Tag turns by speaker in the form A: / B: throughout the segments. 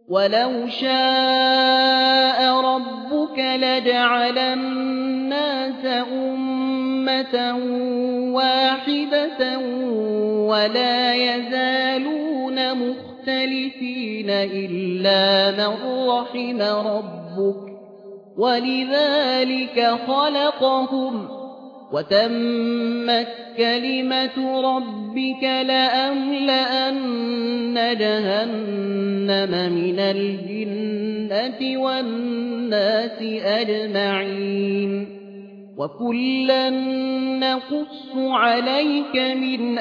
A: ولو شاء ربك لجعل الناس أمة واحدة ولا يزالون مختلفين إلا من رحم ربك ولذلك خلقهم وتمت كلمة ربك لأملأن جهنم من الجنة والناس أجمعين وكلا نقص عليك من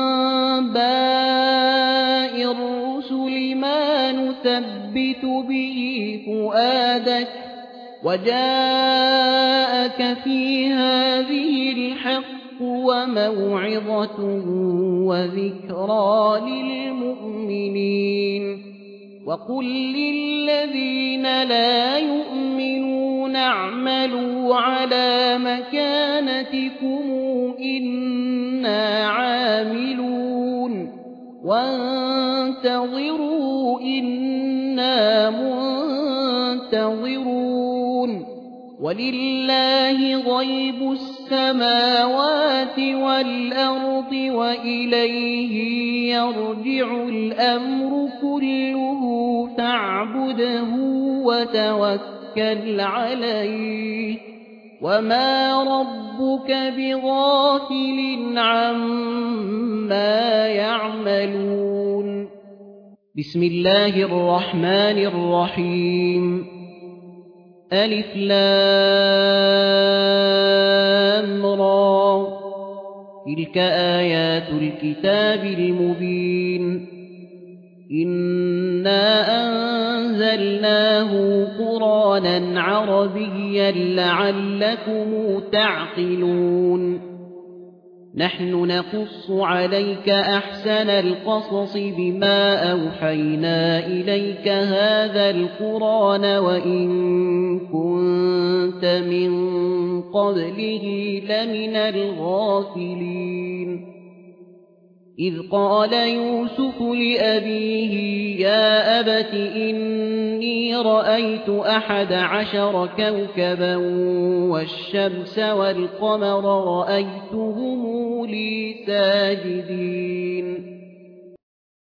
A: أنباء الرسل ما نثبت به فؤادك وجاءك في هذه الحق وموعظة وذكرى للمؤمنين وقل للذين لا يؤمنون اعملوا على مكانتكم إنا عاملون وانتظروا إنا منتظرون ولله غيب السماوات والأرض وإليه يرجع الأمر كله فاعبده وتوكل عليه وما ربك بغافل عما يعملون بسم الله الرحمن الرحيم ألف لام را تلك آيات الكتاب المبين إنا أنزلناه قرآنا عربيا لعلكم تعقلون نحن نقص عليك أحسن القصص بما أوحينا إليك هذا القرآن وإن كنت من قبله لمن الغافلين إذ قال يوسف لأبيه يا أبت إني رأيت 11 كوكبا والشمس والقمر رأيتهم لي ساجدين